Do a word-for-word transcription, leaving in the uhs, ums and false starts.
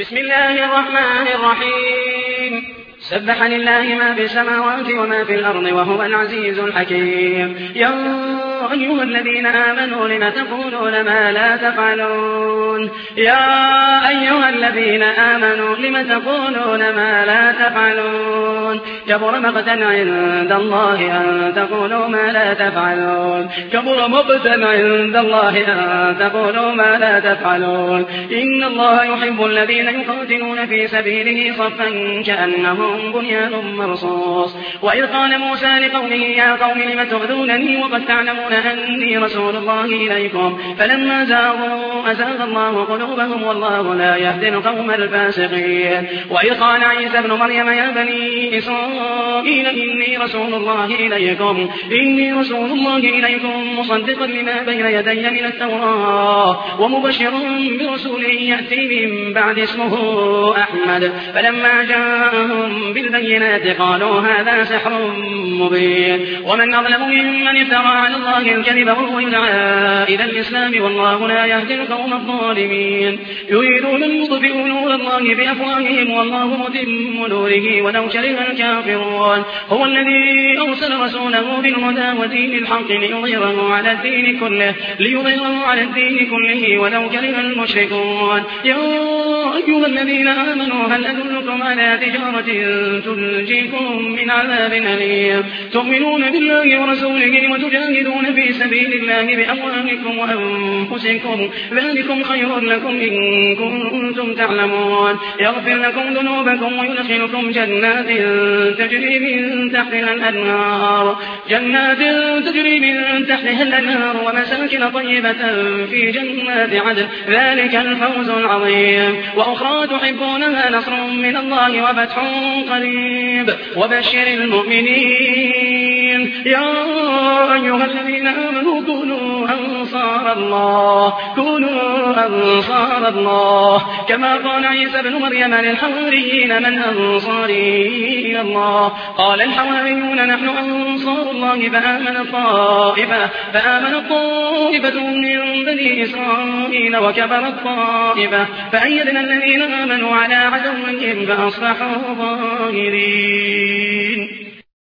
بسم الله الرحمن الرحيم سبح لله ما في السماوات وما في الأرض وهو العزيز الحكيم. يا أيها الذين آمنوا لم تقولون ما لا تفعلون يا أيها الذين آمنوا لم تقولون ما لا تفعلون كبر مقتا عند الله أن تقولوا ما لا تفعلون كبر مقتا عند الله أن تقولوا ما لا تفعلون إن الله يحب الذين يقاتلون في سبيله صفا كأنهم بنيان مرصوص. وإذ قال موسى لقومه يا قوم لم تؤذونني وقد تعلمون أني رسول الله إليكم فلما زاغوا أزاغ الله قلوبهم والله لا يهدي القوم الفاسقين. وإذ قال عيسى ابن مريم يا بني إسرائيل إني رسول الله إليكم إني رسول الله إليكم مصدقا لما بين يدي من التوراة ومبشرا برسول يأتي من بعد اسمه أحمد. فلما جاءهم بالبينات قالوا هذا سحر مبين ومن أظلم ممن افترى على الله الكذب وهو يدعى إلى الإسلام والله لا يهدي القوم الظالمين. يريدون أن يطفئوا نور الله بأفواههم والله متم نوره ولو كره الكافرون. هو الذي أرسل رسوله بالهدى ودين الحق ليظهره على الدين كله ليظهره على الدين كله ولو كره المشركون. يا أيها الذين آمنوا هل أدلكم على تجارة تنجيكم من عذاب أليم تؤمنون بالله ورسوله وتجاهدون في سبيل الله بأموالكم وأنفسكم ذلكم خير لكم إن كنتم تعلمون. يغفر لكم ذنوبكم ويدخلكم جنات تجري من تحتها الأنهار جنات تجري من تحتها الأنهار ومساكن طيبة في جنات عدن ذلك الفوز العظيم. وأخرى تحبونها نصر من الله وفتح قريب وبشر المؤمنين. يا أيها الذين آمنوا كونوا أنصار الله كونوا أنصار الله كما قال عيسى بن مريم للحواريين من أنصاري إلى الله قال الحواريون نحن أنصار الله فآمن الطائفة فآمن الطائفة من بني إسرائيل وكفر الطائفة فأيدنا الذين آمنوا على عدوهم فأصبحوا ظاهرين.